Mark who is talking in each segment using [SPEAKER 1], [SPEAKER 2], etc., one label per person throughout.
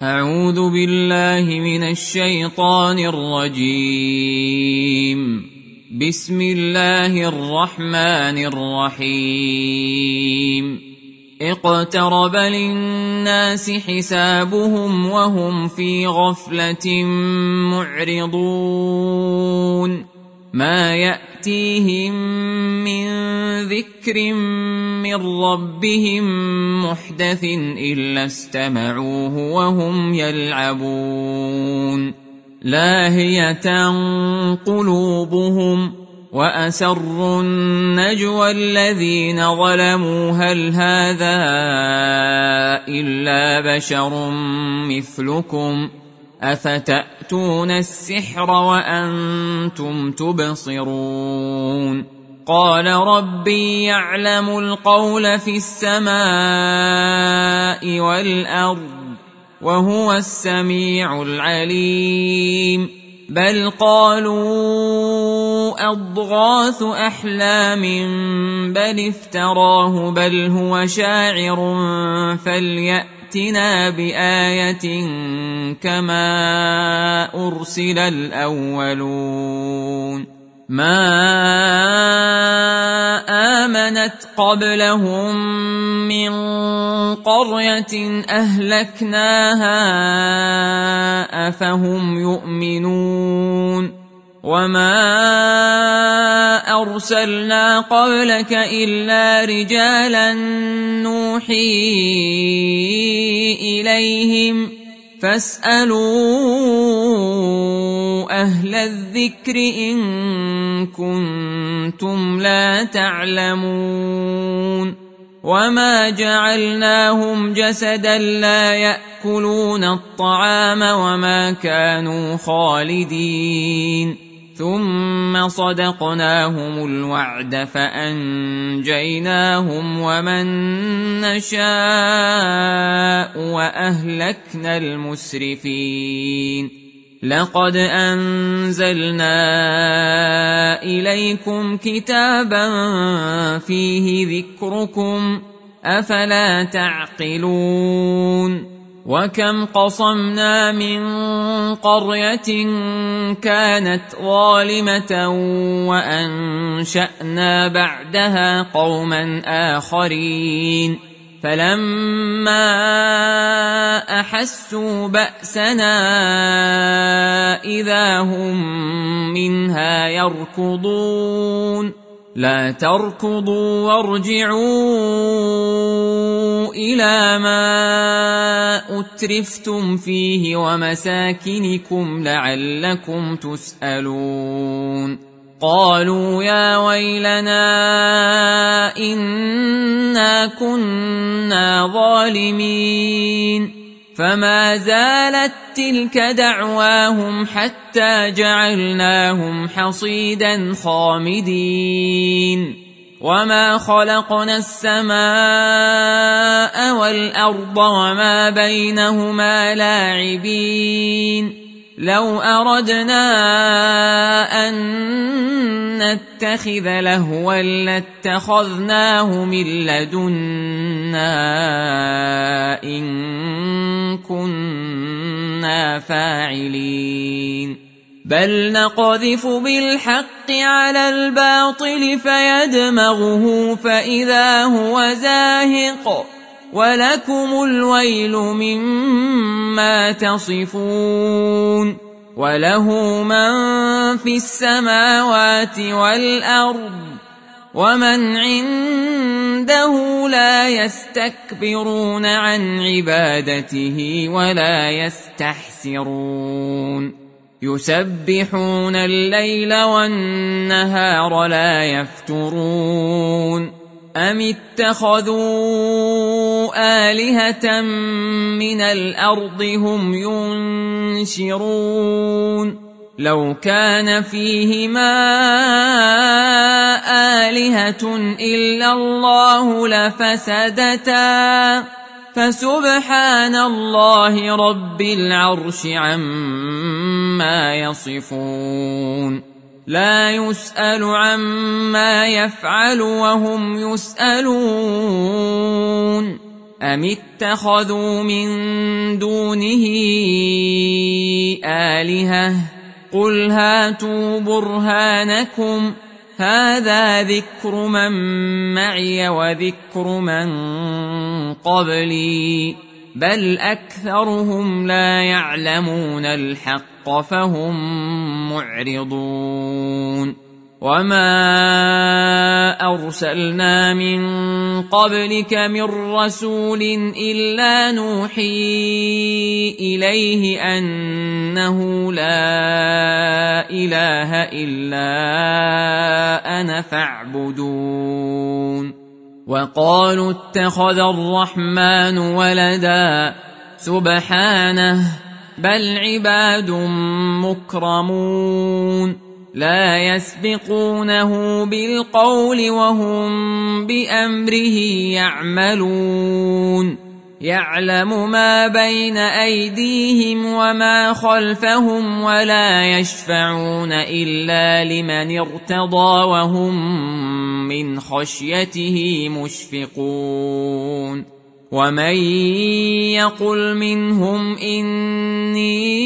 [SPEAKER 1] أعوذ بالله من الشيطان الرجيم. بسم الله الرحمن الرحيم. اقترب للناس حسابهم وهم في غفلة معرضون. ما يأتيهم من ذكر من ربهم محدث إلا استمعوه وهم يلعبون. لاهية قلوبهم وأسروا النجوى الذين ظلموا هل هذا إلا بشر مثلكم أفتأتون السحر وأنتم تبصرون. قال ربي يعلم القول في السماء والأرض وهو السميع العليم. بل قالوا أضغاث أحلام بل افتراه بل هو شاعر فليأتنا بآية كما أرسل الأولون. ما آمنت قبلهم من قرية أهلكناها أفهم يؤمنون. وما أرسلنا قبلك إلا رجالا نوحي إليهم فاسألوا أهل الذكر إن كنتم لا تعلمون. وما جعلناهم جسدا لا يأكلون الطعام وما كانوا خالدين. ثم صدقناهم الوعد فأنجيناهم ومن نشاء وأهلكنا المسرفين. لقد أنزلنا إليكم كتابا فيه ذكركم أفلا تعقلون. وكم قصمنا من قرية كانت ظالمة وأنشأنا بعدها قوما آخرين فلما أحسوا بأسنا إذا هم منها يركضون. لا تركضوا وارجعوا إلى ما أترفتم فيه ومساكنكم لعلكم تسألون. قالوا يا ويلنا إنا كنا ظالمين. فما زالت تلك دعواهم حتى جعلناهم حصيدا خامدين. وما خلقنا السماء والأرض وما بينهما لاعبين. لو أردنا أن نتخذ لهوا لاتخذناه من لدنا إن كنا فاعلين. بل نقذف بالحق على الباطل فيدمغه فإذا هو زاهق ولكم الويل مما تصفون. وله من في السماوات والأرض ومن عنده لا يستكبرون عن عبادته ولا يستحسرون. يسبحون الليل والنهار لا يفترون. أم اتخذوا آلهة من الأرض هم ينشرون. لو كان فيهما آلهة إلا الله لفسدتا فسبحان الله رب العرش عما يصفون. لا يسأل عما يفعل وهم يسألون. أم اتخذوا من دونه آلهة قل هاتوا برهانكم هذا ذكر من معي وذكر من قبلي بل أكثرهم لا يعلمون الحق فهم معرضون وما أرسلنا من قبلك من رسول إلا نوحي إليه أنه لا إله إلا أنا فاعبدون وقالوا اتخذ الرحمن ولدا سبحانه بل عباد مكرمون لا يسبقونه بالقول وهم بأمره يعملون يعلم ما بين أيديهم وما خلفهم ولا يشفعون إلا لمن ارتضى وهم من خشيته مشفقون ومن يقل منهم إني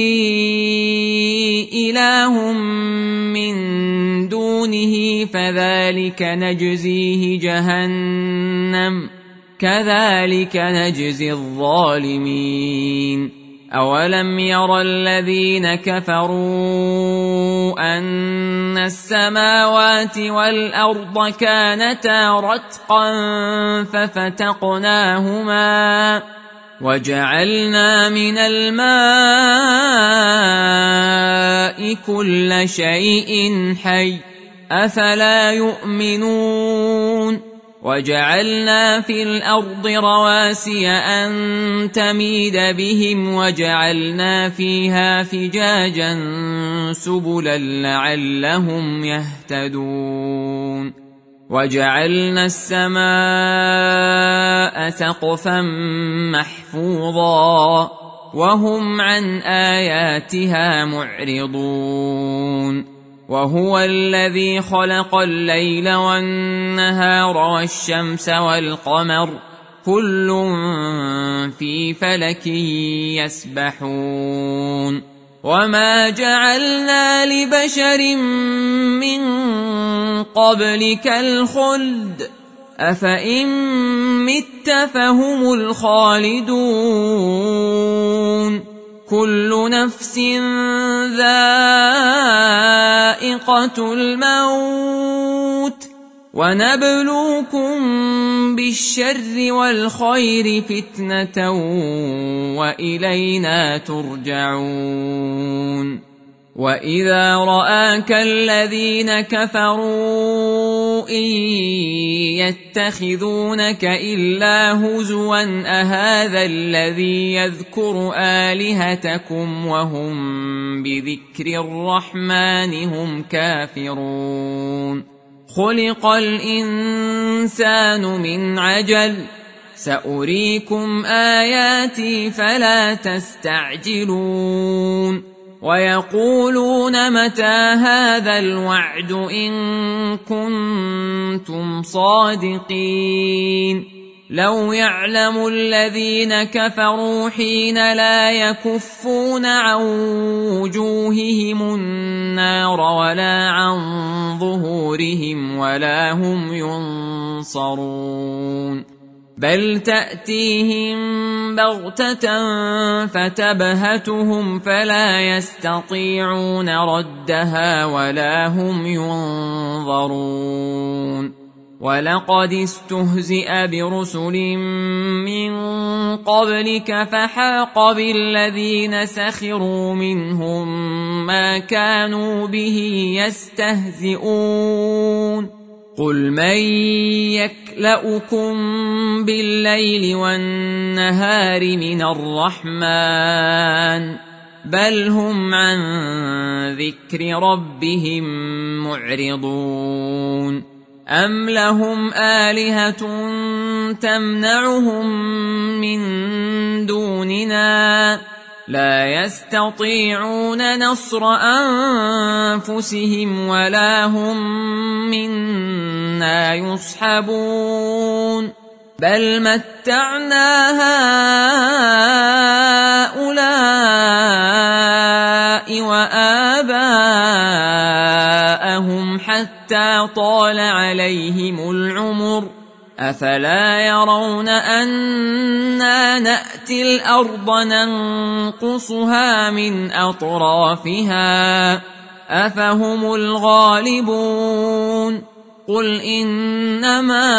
[SPEAKER 1] إله من دونه فذلك نجزيه جهنم كذلك نجزي الظالمين أولم ير الذين كفروا أن السماوات والأرض كانتا رتقا ففتقناهما وجعلنا من الماء كل شيء حي أفلا يؤمنون وجعلنا في الأرض رواسي أن تميد بهم وجعلنا فيها فجاجا سبلا لعلهم يهتدون وجعلنا السماء سقفا محفوظا وهم عن آياتها معرضون وهو الذي خلق الليل والنهار والشمس والقمر كل في فلك يسبحون وما جعلنا لبشر من قبلك الخلد أفإن مت فهم الخالدون كل نفس ذائقة الموت ونبلوكم بالشر والخير فتنة وإلينا ترجعون وإذا رآك الذين كفروا إن يتخذونك إلا هزوا أهذا الذي يذكر آلهتكم وهم بذكر الرحمن هم كافرون خلق الإنسان من عجل سأريكم آياتي فلا تستعجلون ويقولون متى هذا الوعد إن كنتم صادقين لو يعلم الذين كفروا حين لا يكفون عن وجوههم النار ولا عن ظهورهم ولا هم ينصرون بل تأتيهم بغتة فتبهتهم فلا يستطيعون ردها ولا هم ينظرون ولقد استهزئ برسل من قبلك فحاق بالذين سخروا منهم ما كانوا به يستهزئون قل من يكلؤكم بالليل والنهار من الرحمن بل هم عن ذكر ربهم معرضون أم لهم آلهة تمنعهم من دوننا لا يستطيعون نصر أنفسهم ولا هم منا يصحبون بل متعنا هؤلاء وآباءهم حتى طال عليهم العمر أفلا يرون أنا نأتي الأرض ننقصها من أطرافها أفهم الغالبون قل إنما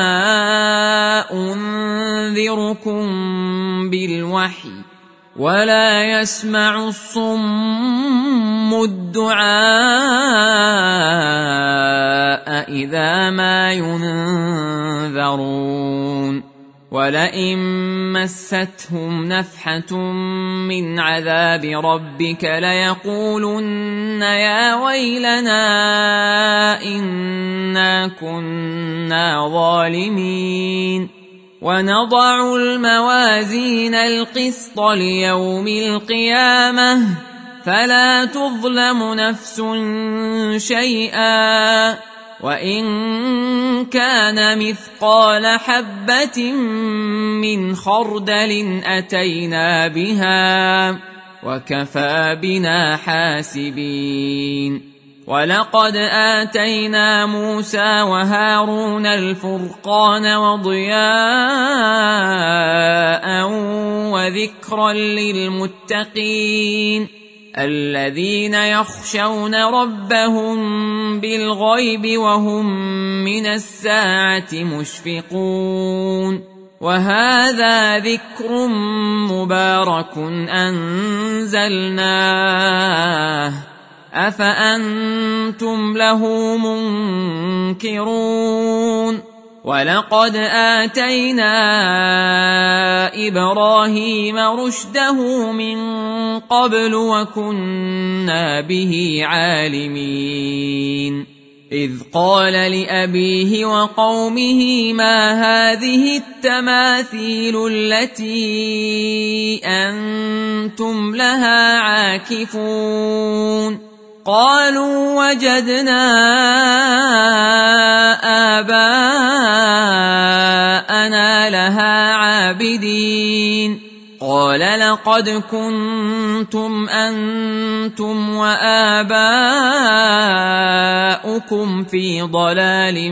[SPEAKER 1] أنذركم بالوحي ولا يسمع الصم الدعاء إذا ما ينذرون ولئن مستهم نفحة من عذاب ربك ليقولن يا ويلنا إنا كنا ظالمين ونضع الموازين القسط ليوم القيامة فلا تظلم نفس شيئا وإن كان مثقال حبة من خردل أتينا بها وكفى بنا حاسبين ولقد آتينا موسى وهارون الفرقان وضياء وذكرا للمتقين الذين يخشون ربهم بالغيب وهم من الساعة مشفقون وهذا ذكر مبارك أنزلناه أفأنتم له منكرون ولقد آتينا إبراهيم رشده من قبل وكنا به عالمين إذ قال لأبيه وقومه ما هذه التماثيل التي أنتم لها عاكفون قالوا وجدنا آباءنا لها عابدين قال لقد كنتم أنتم وآباؤكم في ضلال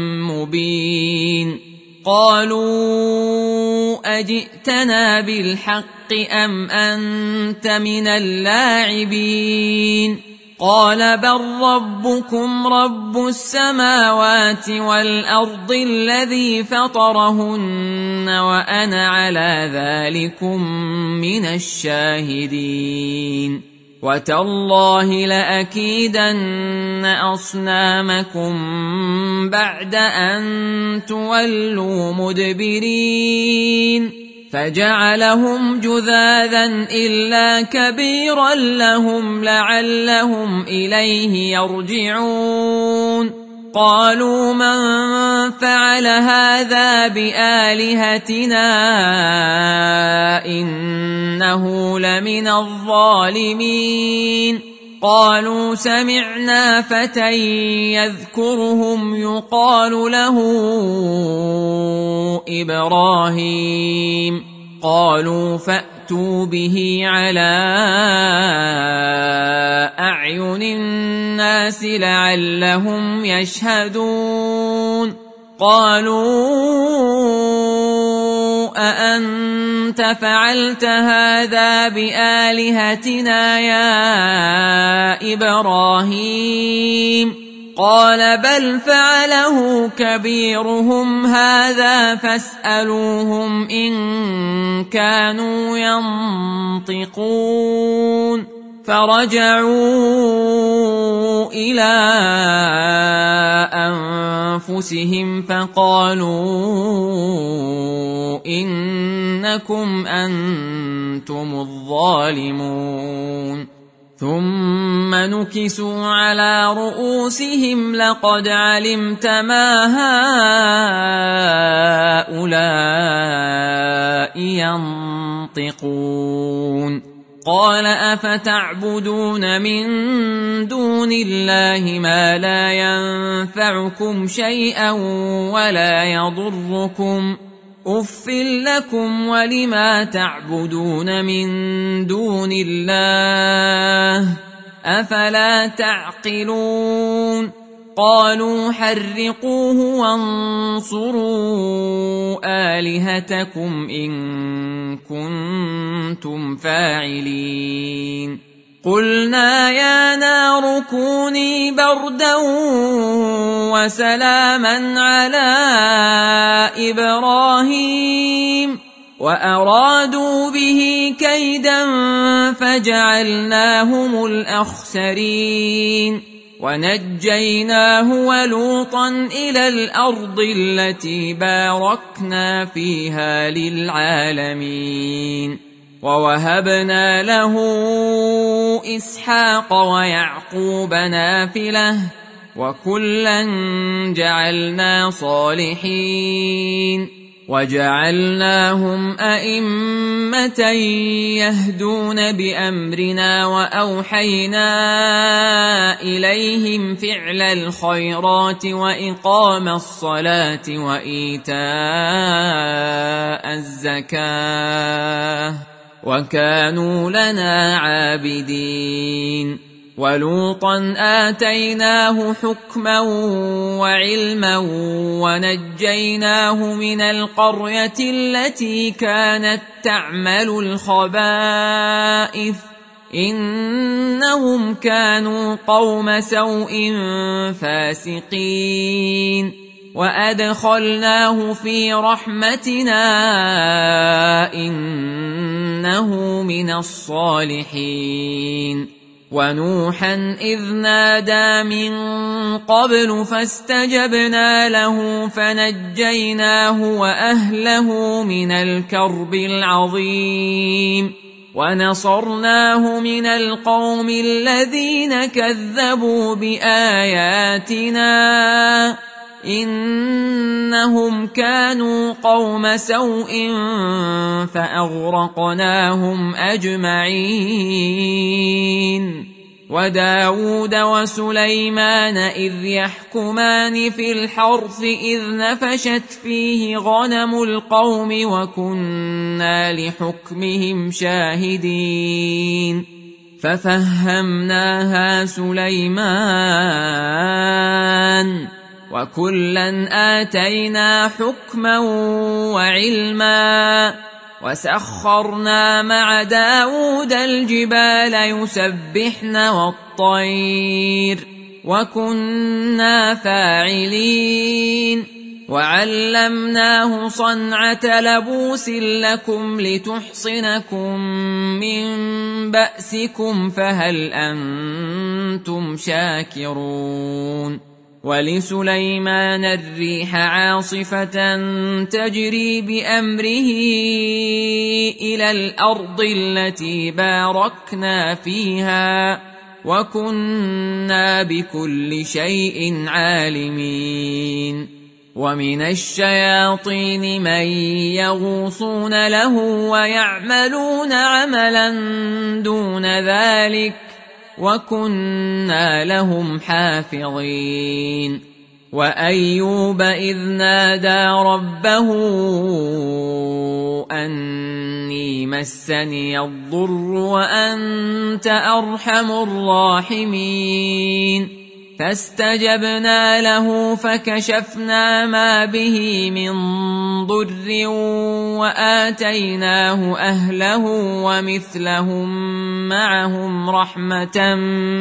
[SPEAKER 1] مبين قالوا أجئتنا بالحق أم أنت من اللاعبين قال بل ربكم رب السماوات والأرض الذي فطرهن وأنا على ذلكم من الشاهدين وتالله لأكيدن أصنامكم بعد أن تولوا مدبرين فجعلهم جذاذا إلا كبيرا لهم لعلهم إليه يرجعون قالوا من فعل هذا بآلهتنا إنه لمن الظالمين قالوا سمعنا فتى يذكرهم يقال له إبراهيم قالوا فأتوا به على أعين الناس لعلهم يشهدون قالوا أأنت فعلت هذا بآلهتنا يا إبراهيم قال بل فعله كبيرهم هذا فاسألوهم إن كانوا ينطقون فرجعوا إلى أنفسهم فقالوا إنكم أنتم الظالمون ثم نكسوا على رؤوسهم لقد علمت ما هؤلاء ينطقون قال أفتعبدون من دون الله ما لا ينفعكم شيئا ولا يضركم أف لكم ولما تعبدون من دون الله أفلا تعقلون قالوا حرقوه وانصروا آلهتكم إن كنتم فاعلين قلنا يا نار كوني بردا وسلاما على إبراهيم وأرادوا به كيدا فجعلناهم الأخسرين ونجيناه ولوطا إلى الأرض التي باركنا فيها للعالمين ووهبنا له إسحاق ويعقوب نافلة وكلا جعلنا صالحين وجعلناهم أئمة يهدون بأمرنا وأوحينا إليهم فعل الخيرات وإقام الصلاة وإيتاء الزكاة وكانوا لنا عابدين ولوطا آتيناه حكما وعلما ونجيناه من القرية التي كانت تعمل الخبائث إنهم كانوا قوم سوء فاسقين وأدخلناه في رحمتنا إنه من الصالحين ونوحا إذ نادى من قبل فاستجبنا له فنجيناه وأهله من الكرب العظيم ونصرناه من القوم الذين كذبوا بآياتنا إنهم كانوا قوم سوء فأغرقناهم أجمعين وداود وسليمان إذ يحكمان في الحرث إذ نفشت فيه غنم القوم وكنا لحكمهم شاهدين ففهمناها سليمان وكلا آتينا حكما وعلما وسخرنا مع داود الجبال يسبحن والطير وكنا فاعلين وعلمناه صنعة لبوس لكم لتحصنكم من بأسكم فهل أنتم شاكرون ولسليمان الريح عاصفة تجري بأمره إلى الأرض التي باركنا فيها وكنا بكل شيء عالمين ومن الشياطين من يغوصون له ويعملون عملا دون ذلك وكنا لهم حافظين وأيوب إذ نادى ربه أني مسني الضر وأنت أرحم الراحمين فاستجبنا له فكشفنا ما به من ضر وآتيناه أهله ومثلهم معهم رحمة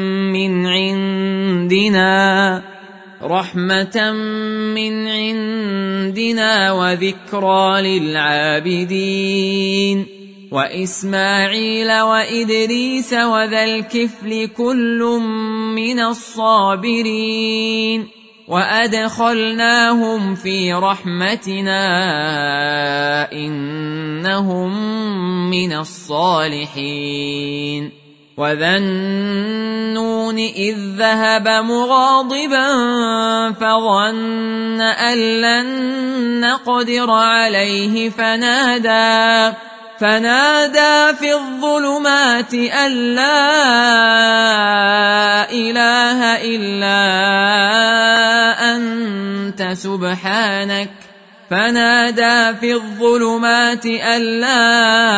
[SPEAKER 1] من عندنا وذكرى للعابدين وإسماعيل وإدريس وذا الكفل كل من الصابرين وأدخلناهم في رحمتنا إنهم من الصالحين وذا النون إذ ذهب مغاضبا فظن أن لن نقدر عليه فنادى في الظلمات أن لا إله إلا أنت فنادى في الظلمات أن لا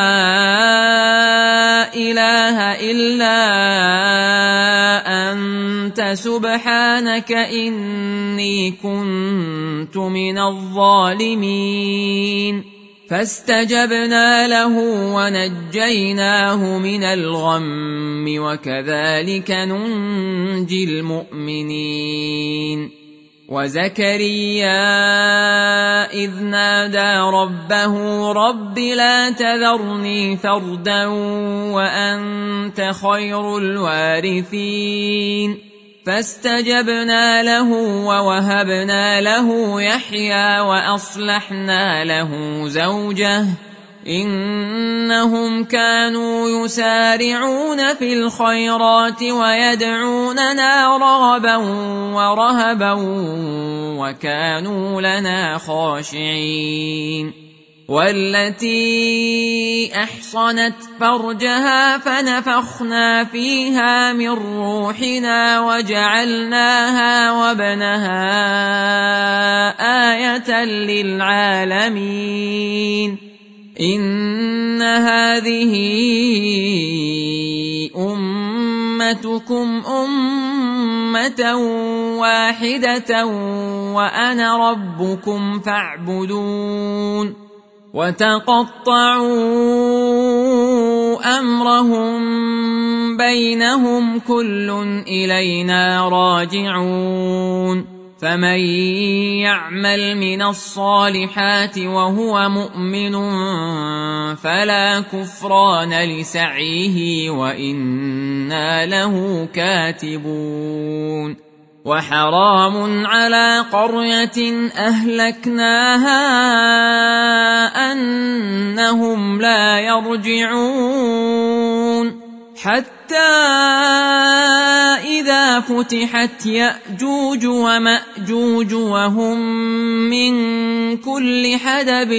[SPEAKER 1] إله إلا أنت سبحانك إني كنت من الظالمين. فاستجبنا له ونجيناه من الغم وكذلك ننجي المؤمنين. وزكريا إذ نادى ربه رب لا تذرني فردا وأنت خير الوارثين. فاستجبنا له ووهبنا له يحيى وأصلحنا له زوجه إنهم كانوا يسارعون في الخيرات ويدعوننا رغبا ورهبا وكانوا لنا خاشعين. والتي أحصنت فرجها فنفخنا فيها من روحنا وجعلناها وابنها آية للعالمين. إن هذه أمتكم أمة واحدة وأنا ربكم فاعبدون. وتقطعوا أمرهم بينهم كل إلينا راجعون. فمن يعمل من الصالحات وهو مؤمن فلا كفران لسعيه وإنا له كاتبون. وحرام على قرية أهلكناها أنهم لا يرجعون حتى إذا فتحت يأجوج ومأجوج وهم من كل حدب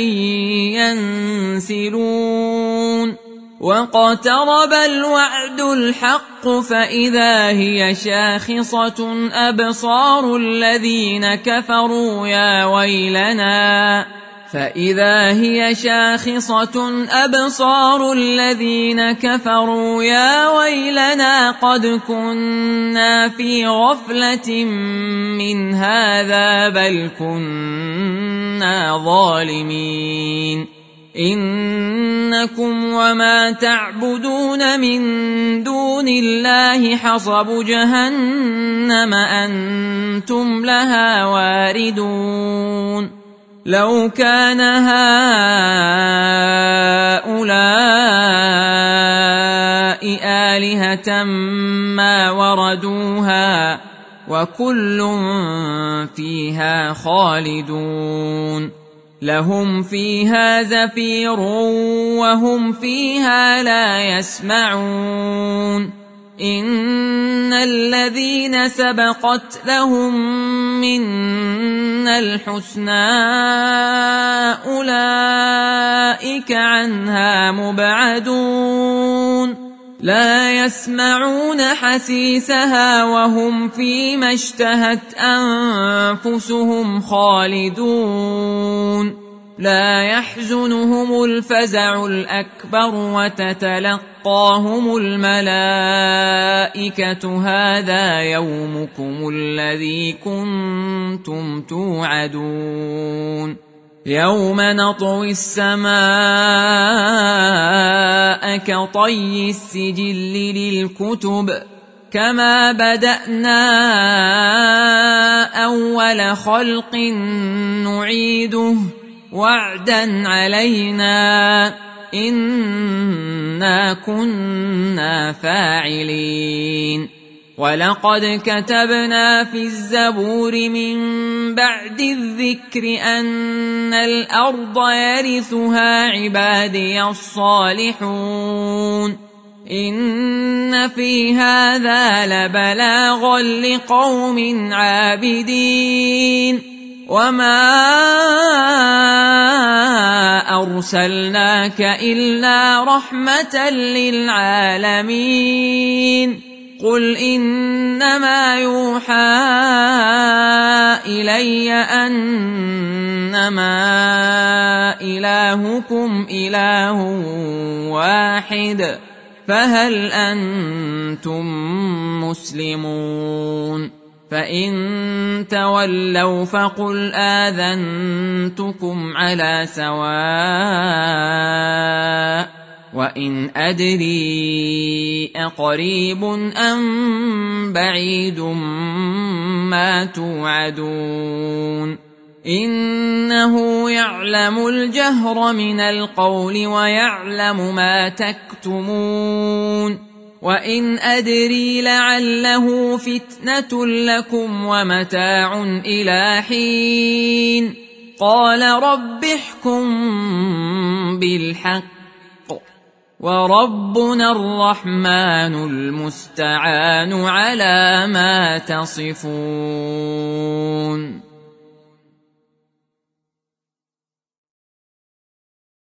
[SPEAKER 1] ينسلون. واقترب الوعد الحق فإذا هي شاخصة أبصار الذين كفروا يا ويلنا فإذا هي شاخصة أبصار الذين كفروا يا ويلنا قد كنا في غفلة من هذا بل كنا ظالمين. إنكم وما تعبدون من دون الله حصب جهنم أنتم لها واردون. لو كان هؤلاء آلهة ما وردوها وكل فيها خالدون. لهم فيها زفير وهم فيها لا يسمعون. إن الذين سبقت لهم منا الحسنى أولئك عنها مبعدون. لا يسمعون حسيسها وهم فيما اشتهت أنفسهم خالدون. لا يحزنهم الفزع الأكبر وتتلقاهم الملائكة هذا يومكم الذي كنتم توعدون. يوم نطوي السماء كطي السجل للكتب كما بدأنا أول خلق نعيده وعدا علينا إنا كنا فاعلين. ولقد كتبنا في الزبور من بعد الذكر أن الأرض يرثها عبادي الصالحون. إن في هذا لبلاغا لقوم عابدين. وما أرسلناك إلا رحمة للعالمين. قل إنما يوحى إلي أنما إلهكم إله واحد فهل أنتم مسلمون فإن تولوا فقل آذنتكم على سواء وإن أدري أقريب أم بعيد ما توعدون إنه يعلم الجهر من القول ويعلم ما تكتمون وإن أدري لعله فتنة لكم ومتاع إلى حين قال رب احكم بالحق وربنا الرحمن المستعان على ما تصفون.